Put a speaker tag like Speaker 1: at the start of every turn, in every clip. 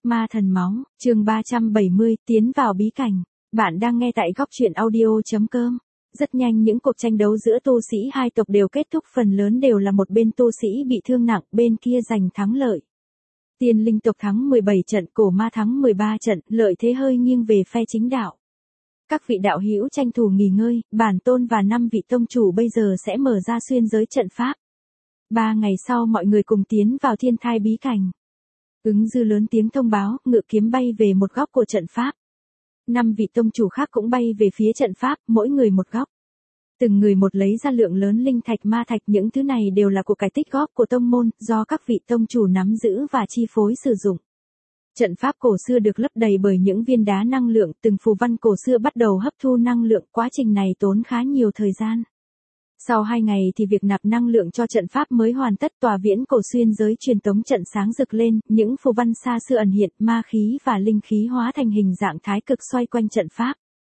Speaker 1: Ma thần máu, chương 370, tiến vào bí cảnh. Bạn đang nghe tại góc truyện audio.com. Rất nhanh những cuộc tranh đấu giữa tu sĩ hai tộc đều kết thúc, phần lớn đều là một bên tu sĩ bị thương nặng, bên kia giành thắng lợi. Tiên linh tộc thắng 17 trận, cổ ma thắng 13 trận, lợi thế hơi nghiêng về phe chính đạo. Các vị đạo hữu tranh thủ nghỉ ngơi, bản tôn và 5 vị tông chủ bây giờ sẽ mở ra xuyên giới trận pháp. 3 ngày sau mọi người cùng tiến vào thiên thai bí cảnh. Ứng Dư lớn tiếng thông báo, ngự kiếm bay về một góc của trận pháp. 5 vị tông chủ khác cũng bay về phía trận pháp, mỗi người một góc. Từng người một lấy ra lượng lớn linh thạch ma thạch, những thứ này đều là của cải tích góp của tông môn, do các vị tông chủ nắm giữ và chi phối sử dụng. Trận pháp cổ xưa được lấp đầy bởi những viên đá năng lượng, từng phù văn cổ xưa bắt đầu hấp thu năng lượng, quá trình này tốn khá nhiều thời gian. Sau 2 ngày thì việc nạp năng lượng cho trận pháp mới hoàn tất, tòa viễn cổ xuyên giới truyền tống trận sáng rực lên, những phù văn xa xưa ẩn hiện, ma khí và linh khí hóa thành hình dạng thái cực xoay quanh trận pháp.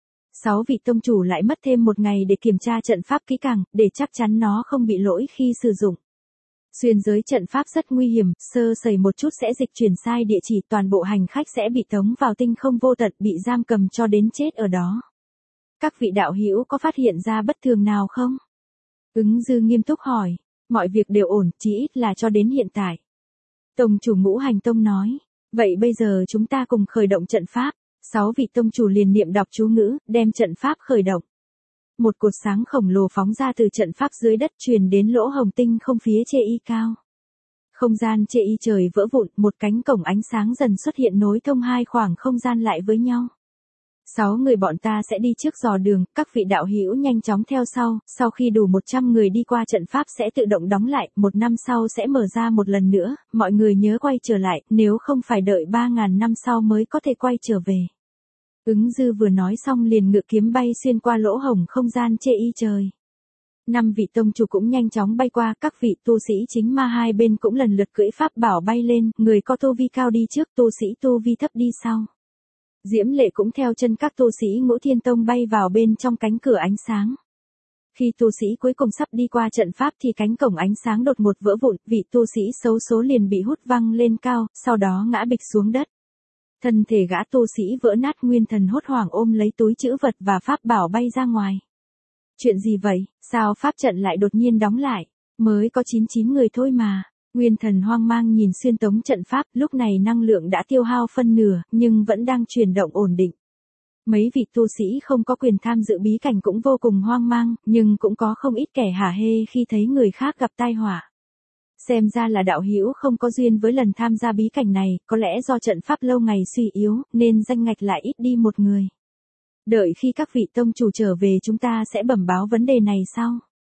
Speaker 1: 6 vị tông chủ lại mất thêm 1 ngày để kiểm tra trận pháp kỹ càng, để chắc chắn nó không bị lỗi khi sử dụng. Xuyên giới trận pháp rất nguy hiểm, sơ sẩy một chút sẽ dịch chuyển sai địa chỉ, toàn bộ hành khách sẽ bị tống vào tinh không vô tận, bị giam cầm cho đến chết ở đó. Các vị đạo hữu có phát hiện ra bất thường nào không? Ứng Dư nghiêm túc hỏi. Mọi việc đều ổn, chí ít là cho đến hiện tại. Tông chủ Ngũ Hành Tông nói. Vậy bây giờ chúng ta cùng khởi động trận pháp. 6 vị tông chủ liền niệm đọc chú ngữ, đem trận pháp khởi động. Một cột sáng khổng lồ phóng ra từ trận pháp dưới đất, truyền đến lỗ hồng tinh không phía chê y cao. Không gian chê y trời vỡ vụn, một cánh cổng ánh sáng dần xuất hiện nối thông hai khoảng không gian lại với nhau. 6 người bọn ta sẽ đi trước dò đường, các vị đạo hữu nhanh chóng theo sau khi đủ 100 người đi qua trận pháp sẽ tự động đóng lại, 1 năm sau sẽ mở ra một lần nữa, mọi người nhớ quay trở lại, nếu không phải đợi 3.000 năm sau mới có thể quay trở về. Ứng Dư vừa nói xong liền ngự kiếm bay xuyên qua lỗ hổng không gian chê y trời. 5 vị tông chủ cũng nhanh chóng bay qua, các vị tu sĩ chính ma hai bên cũng lần lượt cưỡi pháp bảo bay lên, người có tu vi cao đi trước, tu sĩ tu vi thấp đi sau. Diễm Lệ cũng theo chân các tu sĩ Ngũ Thiên Tông bay vào bên trong cánh cửa ánh sáng. Khi tu sĩ cuối cùng sắp đi qua trận pháp thì cánh cổng ánh sáng đột ngột vỡ vụn, vị tu sĩ xấu số liền bị hút văng lên cao, sau đó ngã bịch xuống đất. Thân thể gã tu sĩ vỡ nát, nguyên thần hốt hoảng ôm lấy túi trữ vật và pháp bảo bay ra ngoài. Chuyện gì vậy, sao pháp trận lại đột nhiên đóng lại, mới có 99 người thôi mà. Nguyên thần hoang mang nhìn xuyên tống trận pháp, lúc này năng lượng đã tiêu hao phân nửa, nhưng vẫn đang chuyển động ổn định. Mấy vị tu sĩ không có quyền tham dự bí cảnh cũng vô cùng hoang mang, nhưng cũng có không ít kẻ hả hê khi thấy người khác gặp tai họa. Xem ra là đạo hữu không có duyên với lần tham gia bí cảnh này, có lẽ do trận pháp lâu ngày suy yếu, nên danh ngạch lại ít đi 1 người. Đợi khi các vị tông chủ trở về chúng ta sẽ bẩm báo vấn đề này sau.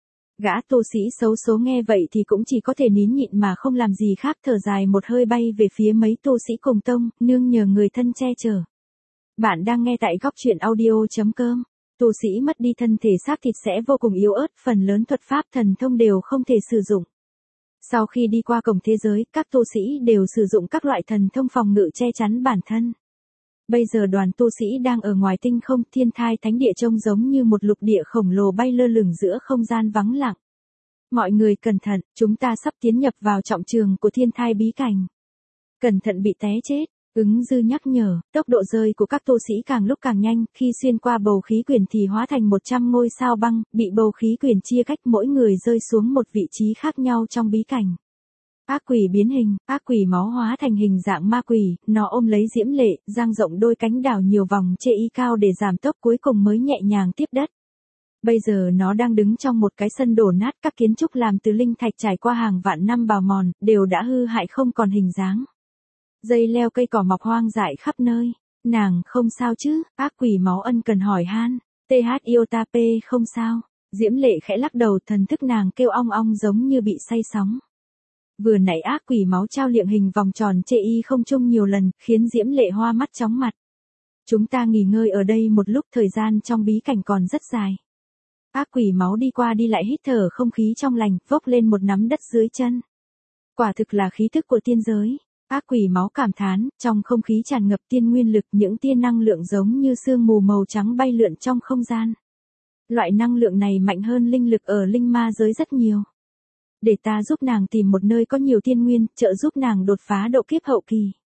Speaker 1: Gã tu sĩ xấu số nghe vậy thì cũng chỉ có thể nín nhịn mà không làm gì khác, thở dài một hơi bay về phía mấy tu sĩ cùng tông, nương nhờ người thân che chở. Bạn đang nghe tại góc truyện audio.com. Tu sĩ mất đi thân thể xác thịt sẽ vô cùng yếu ớt, phần lớn thuật pháp thần thông đều không thể sử dụng. Sau khi đi qua cổng thế giới, các tu sĩ đều sử dụng các loại thần thông phòng ngự che chắn bản thân. Bây giờ đoàn tu sĩ đang ở ngoài tinh không, thiên thai thánh địa trông giống như một lục địa khổng lồ bay lơ lửng giữa không gian vắng lặng. Mọi người cẩn thận, chúng ta sắp tiến nhập vào trọng trường của thiên thai bí cảnh. Cẩn thận bị té chết, Ứng Dư nhắc nhở, tốc độ rơi của các tu sĩ càng lúc càng nhanh, khi xuyên qua bầu khí quyển thì hóa thành 100 ngôi sao băng, bị bầu khí quyển chia cách, mỗi người rơi xuống một vị trí khác nhau trong bí cảnh. Ác quỷ biến hình, ác quỷ máu hóa thành hình dạng ma quỷ, nó ôm lấy Diễm Lệ, dang rộng đôi cánh đảo nhiều vòng chê y cao để giảm tốc, cuối cùng mới nhẹ nhàng tiếp đất. Bây giờ nó đang đứng trong một cái sân đổ nát, các kiến trúc làm từ linh thạch trải qua hàng vạn năm bào mòn, đều đã hư hại không còn hình dáng. Dây leo cây cỏ mọc hoang dại khắp nơi. Nàng không sao chứ? Ác quỷ máu ân cần hỏi han. TH Iota P không sao. Diễm Lệ khẽ lắc đầu, thần thức nàng kêu ong ong giống như bị say sóng. Vừa nãy ác quỷ máu trao liệng hình vòng tròn chê y không chung nhiều lần, khiến Diễm Lệ hoa mắt chóng mặt. Chúng ta nghỉ ngơi ở đây một lúc, thời gian trong bí cảnh còn rất dài. Ác quỷ máu đi qua đi lại hít thở không khí trong lành, vốc lên một nắm đất dưới chân. Quả thực là khí thức của tiên giới. Ác quỷ máu cảm thán, trong không khí tràn ngập tiên nguyên lực, những tia năng lượng giống như sương mù màu trắng bay lượn trong không gian. Loại năng lượng này mạnh hơn linh lực ở linh ma giới rất nhiều. Để ta giúp nàng tìm một nơi có nhiều tiên nguyên, trợ giúp nàng đột phá độ kiếp hậu kỳ.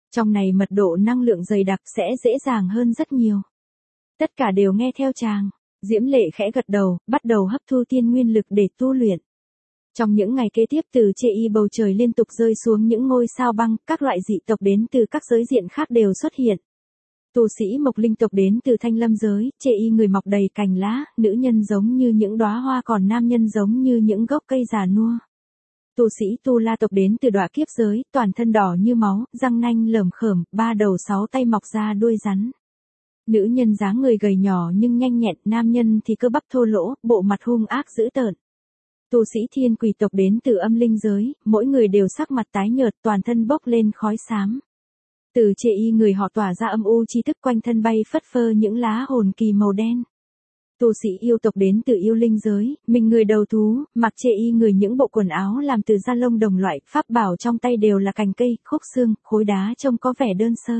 Speaker 1: Trong này mật độ năng lượng dày đặc sẽ dễ dàng hơn rất nhiều. Tất cả đều nghe theo chàng. Diễm Lệ khẽ gật đầu, bắt đầu hấp thu tiên nguyên lực để tu luyện. Trong những ngày kế tiếp từ chê y bầu trời liên tục rơi xuống những ngôi sao băng, các loại dị tộc đến từ các giới diện khác đều xuất hiện. Tu sĩ mộc linh tộc đến từ thanh lâm giới, chê y người mọc đầy cành lá, nữ nhân giống như những đóa hoa còn nam nhân giống như những gốc cây già nua. Tu sĩ tu la tộc đến từ đọa kiếp giới, toàn thân đỏ như máu, răng nanh lởm khởm, 3 đầu 6 tay mọc ra đuôi rắn. Nữ nhân dáng người gầy nhỏ nhưng nhanh nhẹn, nam nhân thì cơ bắp thô lỗ, bộ mặt hung ác dữ tợn. Tu sĩ thiên quỷ tộc đến từ âm linh giới, mỗi người đều sắc mặt tái nhợt, toàn thân bốc lên khói xám. Từ chê y người họ tỏa ra âm u chi thức, quanh thân bay phất phơ những lá hồn kỳ màu đen. Tu sĩ yêu tộc đến từ yêu linh giới, mình người đầu thú, mặc chê y người những bộ quần áo làm từ da lông đồng loại, pháp bảo trong tay đều là cành cây, khúc xương, khối đá trông có vẻ đơn sơ.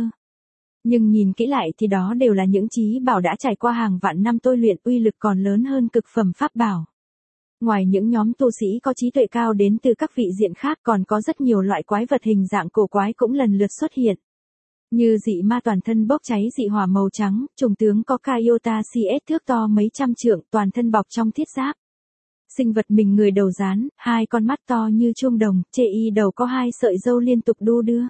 Speaker 1: Nhưng nhìn kỹ lại thì đó đều là những chí bảo đã trải qua hàng vạn năm tôi luyện, uy lực còn lớn hơn cực phẩm pháp bảo. Ngoài những nhóm tu sĩ có trí tuệ cao đến từ các vị diện khác, còn có rất nhiều loại quái vật hình dạng cổ quái cũng lần lượt xuất hiện. Như dị ma toàn thân bốc cháy dị hỏa màu trắng, trùng tướng có Kaiota CS thước to mấy trăm trượng, toàn thân bọc trong thiết giáp. Sinh vật mình người đầu rán, 2 con mắt to như chuông đồng, chê y đầu có 2 sợi râu liên tục đu đưa.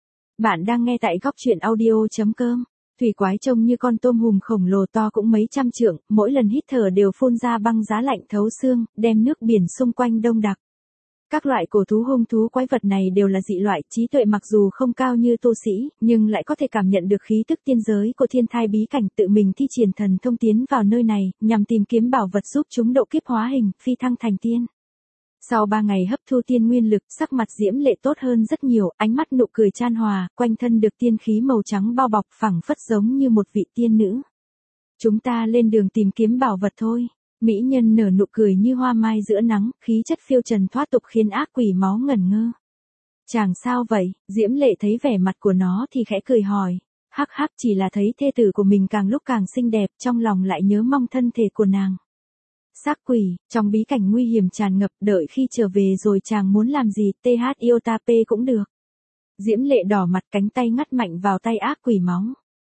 Speaker 1: Bạn đang nghe tại góc truyện audio.com. Thủy quái trông như con tôm hùm khổng lồ to cũng mấy trăm trượng, mỗi lần hít thở đều phun ra băng giá lạnh thấu xương, đem nước biển xung quanh đông đặc. Các loại cổ thú hung thú quái vật này đều là dị loại, trí tuệ mặc dù không cao như tu sĩ, nhưng lại có thể cảm nhận được khí tức tiên giới của thiên thai bí cảnh, tự mình thi triển thần thông tiến vào nơi này, nhằm tìm kiếm bảo vật giúp chúng độ kiếp hóa hình, phi thăng thành tiên. Sau 3 ngày hấp thu tiên nguyên lực, sắc mặt Diễm Lệ tốt hơn rất nhiều, ánh mắt nụ cười chan hòa, quanh thân được tiên khí màu trắng bao bọc, phẳng phất giống như một vị tiên nữ. Chúng ta lên đường tìm kiếm bảo vật thôi. Mỹ nhân nở nụ cười như hoa mai giữa nắng, khí chất phiêu trần thoát tục khiến ác quỷ máu ngẩn ngơ. Chàng sao vậy? Diễm Lệ thấy vẻ mặt của nó thì khẽ cười hỏi. Hắc hắc, chỉ là thấy thê tử của mình càng lúc càng xinh đẹp, trong lòng lại nhớ mong thân thể của nàng. Xác quỷ, trong bí cảnh nguy hiểm tràn ngập, đợi khi trở về rồi chàng muốn làm gì, THIOTAP cũng được. Diễm Lệ đỏ mặt, cánh tay ngắt mạnh vào tay ác quỷ máu.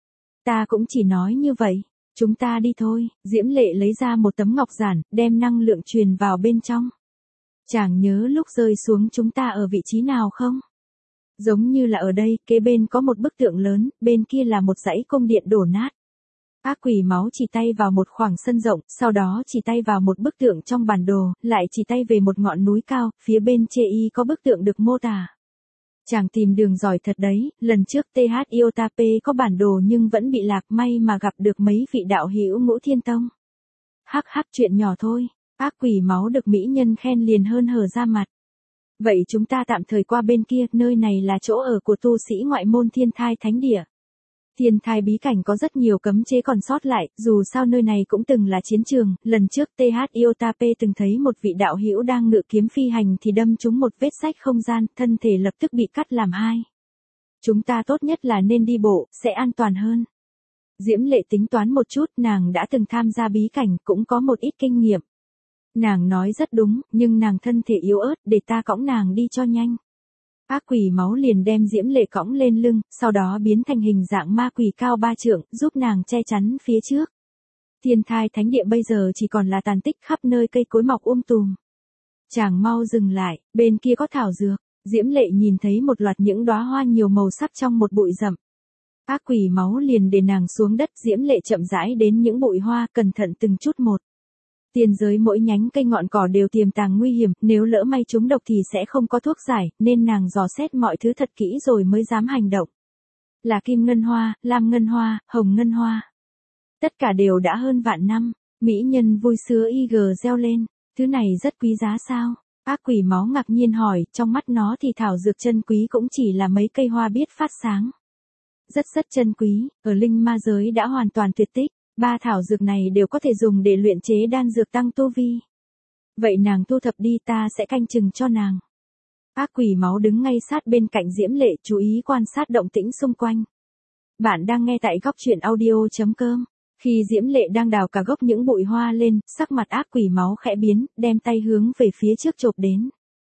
Speaker 1: Ta cũng chỉ nói như vậy. Chúng ta đi thôi. Diễm Lệ lấy ra một tấm ngọc giản, đem năng lượng truyền vào bên trong. Chàng nhớ lúc rơi xuống chúng ta ở vị trí nào không? Giống như là ở đây, kế bên có một bức tượng lớn, bên kia là một dãy cung điện đổ nát. Ác quỷ máu chỉ tay vào một khoảng sân rộng, sau đó chỉ tay vào một bức tượng trong bản đồ, lại chỉ tay về một ngọn núi cao, phía bên chê y có bức tượng được mô tả. Chàng tìm đường giỏi thật đấy, lần trước THIOTAP có bản đồ nhưng vẫn bị lạc, may mà gặp được mấy vị đạo hữu Ngũ Thiên Tông. Hắc hắc, chuyện nhỏ thôi. Ác quỷ máu được mỹ nhân khen liền hơn hở ra mặt. Vậy chúng ta tạm thời qua bên kia, nơi này là chỗ ở của tu sĩ ngoại môn Thiên Thai Thánh Địa. Thiên Thai bí cảnh có rất nhiều cấm chế còn sót lại, dù sao nơi này cũng từng là chiến trường, lần trước THIOTAP từng thấy một vị đạo hữu đang ngự kiếm phi hành thì đâm trúng một vết rách không gian, thân thể lập tức bị cắt làm 2. Chúng ta tốt nhất là nên đi bộ, sẽ an toàn hơn. Diễm Lệ tính toán một chút, nàng đã từng tham gia bí cảnh, cũng có một ít kinh nghiệm. Nàng nói rất đúng, nhưng nàng thân thể yếu ớt, để ta cõng nàng đi cho nhanh. Ác quỷ máu liền đem Diễm Lệ cõng lên lưng, sau đó biến thành hình dạng ma quỷ cao 3 trượng, giúp nàng che chắn phía trước. Thiên Thai Thánh Địa bây giờ chỉ còn là tàn tích, khắp nơi cây cối mọc tùm. Chàng mau dừng lại, bên kia có thảo dược. Diễm Lệ nhìn thấy một loạt những đóa hoa nhiều màu sắc trong một bụi rậm. Ác quỷ máu liền để nàng xuống đất, Diễm Lệ chậm rãi đến những bụi hoa, cẩn thận từng chút một. Tiên giới mỗi nhánh cây ngọn cỏ đều tiềm tàng nguy hiểm, nếu lỡ may trúng độc thì sẽ không có thuốc giải, nên nàng dò xét mọi thứ thật kỹ rồi mới dám hành động. Là kim ngân hoa, lam ngân hoa, hồng ngân hoa. Tất cả đều đã hơn vạn năm, mỹ nhân vui sướng IG reo lên, thứ này rất quý giá sao? Ác quỷ máu ngạc nhiên hỏi, trong mắt nó thì thảo dược chân quý cũng chỉ là mấy cây hoa biết phát sáng. Rất chân quý, ở linh ma giới đã hoàn toàn tuyệt tích. 3 thảo dược này đều có thể dùng để luyện chế đan dược tăng tu vi. Vậy nàng thu thập đi, ta sẽ canh chừng cho nàng. Ác quỷ máu đứng ngay sát bên cạnh Diễm Lệ, chú ý quan sát động tĩnh xung quanh. Bạn đang nghe tại góc truyện audio.com. Khi Diễm Lệ đang đào cả gốc những bụi hoa lên, sắc mặt ác quỷ máu khẽ biến, đem tay hướng về phía trước chộp đến.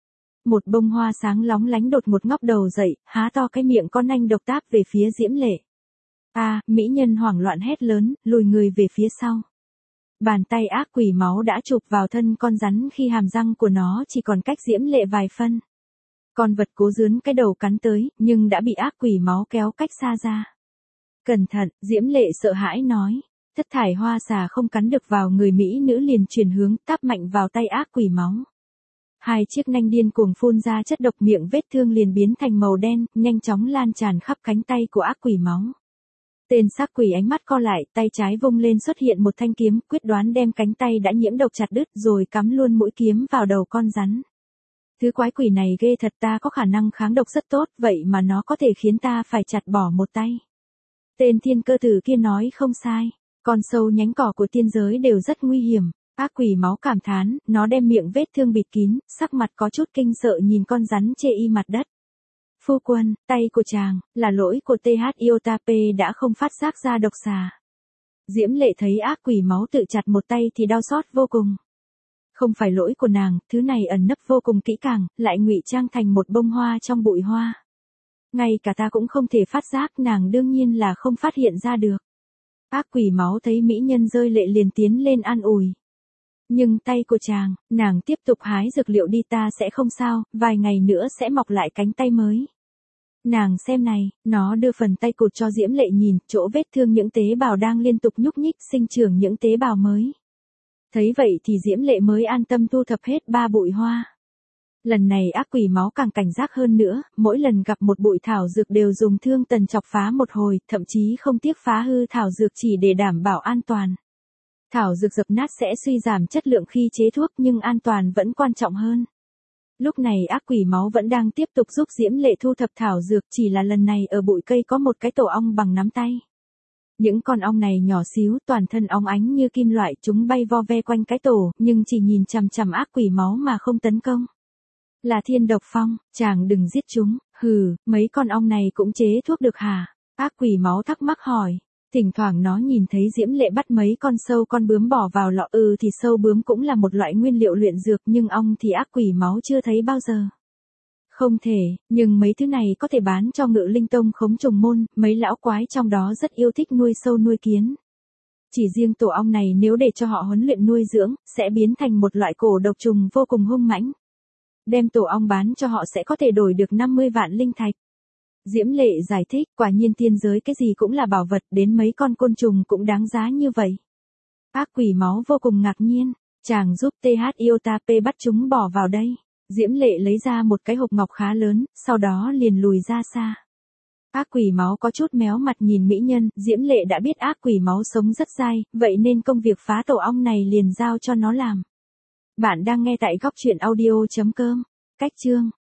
Speaker 1: Một bông hoa sáng lóng lánh đột ngột ngóc đầu dậy, há to cái miệng con anh độc táp về phía Diễm Lệ. Mỹ nhân hoảng loạn hét lớn, lùi người về phía sau. Bàn tay ác quỷ máu đã chụp vào thân con rắn khi hàm răng của nó chỉ còn cách Diễm Lệ vài phân. Con vật cố dướn cái đầu cắn tới, nhưng đã bị ác quỷ máu kéo cách xa ra. Cẩn thận, Diễm Lệ sợ hãi nói. Thất thải hoa xà không cắn được vào người mỹ nữ liền chuyển hướng, táp mạnh vào tay ác quỷ máu. Hai chiếc nanh điên cuồng phun ra chất độc, miệng vết thương liền biến thành màu đen, nhanh chóng lan tràn khắp cánh tay của ác quỷ máu. Tên xác quỷ ánh mắt co lại, tay trái vung lên xuất hiện một thanh kiếm, quyết đoán đem cánh tay đã nhiễm độc chặt đứt rồi cắm luôn mũi kiếm vào đầu con rắn. Thứ quái quỷ này ghê thật, ta có khả năng kháng độc rất tốt, vậy mà nó có thể khiến ta phải chặt bỏ một tay. Tên thiên cơ tử kia nói không sai, con sâu nhánh cỏ của tiên giới đều rất nguy hiểm. Ác quỷ máu cảm thán, nó đem miệng vết thương bịt kín, sắc mặt có chút kinh sợ nhìn con rắn chê y mặt đất. Phu quân, tay của chàng, là lỗi của TH Iotape đã không phát giác ra độc xà. Diễm Lệ thấy ác quỷ máu tự chặt một tay thì đau xót vô cùng. Không phải lỗi của nàng, thứ này ẩn nấp vô cùng kỹ càng, lại ngụy trang thành một bông hoa trong bụi hoa. Ngay cả ta cũng không thể phát giác, nàng đương nhiên là không phát hiện ra được. Ác quỷ máu thấy mỹ nhân rơi lệ liền tiến lên an ủi. Nhưng tay của chàng, nàng tiếp tục hái dược liệu đi, ta sẽ không sao, vài ngày nữa sẽ mọc lại cánh tay mới. Nàng xem này, nó đưa phần tay cụt cho Diễm Lệ nhìn, chỗ vết thương những tế bào đang liên tục nhúc nhích sinh trưởng những tế bào mới. Thấy vậy thì Diễm Lệ mới an tâm thu thập hết 3 bụi hoa. Lần này ác quỷ máu càng cảnh giác hơn nữa, mỗi lần gặp một bụi thảo dược đều dùng thương tần chọc phá một hồi, thậm chí không tiếc phá hư thảo dược chỉ để đảm bảo an toàn. Thảo dược dập nát sẽ suy giảm chất lượng khi chế thuốc nhưng an toàn vẫn quan trọng hơn. Lúc này ác quỷ máu vẫn đang tiếp tục giúp Diễm Lệ thu thập thảo dược, chỉ là lần này ở bụi cây có một cái tổ ong bằng nắm tay. Những con ong này nhỏ xíu, toàn thân óng ánh như kim loại, chúng bay vo ve quanh cái tổ, nhưng chỉ nhìn chằm chằm ác quỷ máu mà không tấn công. Là thiên độc phong, chàng đừng giết chúng, hừ, mấy con ong này cũng chế thuốc được hả? Ác quỷ máu thắc mắc hỏi. Thỉnh thoảng nó nhìn thấy Diễm Lệ bắt mấy con sâu con bướm bỏ vào lọ, thì sâu bướm cũng là một loại nguyên liệu luyện dược, nhưng ong thì ác quỷ máu chưa thấy bao giờ. Không thể, nhưng mấy thứ này có thể bán cho Ngự Linh Tông Khống Trùng Môn, mấy lão quái trong đó rất yêu thích nuôi sâu nuôi kiến. Chỉ riêng tổ ong này nếu để cho họ huấn luyện nuôi dưỡng, sẽ biến thành một loại cổ độc trùng vô cùng hung mãnh. Đem tổ ong bán cho họ sẽ có thể đổi được 50 vạn linh thạch. Diễm Lệ giải thích, quả nhiên tiên giới cái gì cũng là bảo vật, đến mấy con côn trùng cũng đáng giá như vậy. Ác quỷ máu vô cùng ngạc nhiên, chàng giúp TH Iotape bắt chúng bỏ vào đây. Diễm Lệ lấy ra một cái hộp ngọc khá lớn, sau đó liền lùi ra xa. Ác quỷ máu có chút méo mặt nhìn mỹ nhân, Diễm Lệ đã biết ác quỷ máu sống rất dai, vậy nên công việc phá tổ ong này liền giao cho nó làm. Bạn đang nghe tại góc truyện audio.com. Cách chương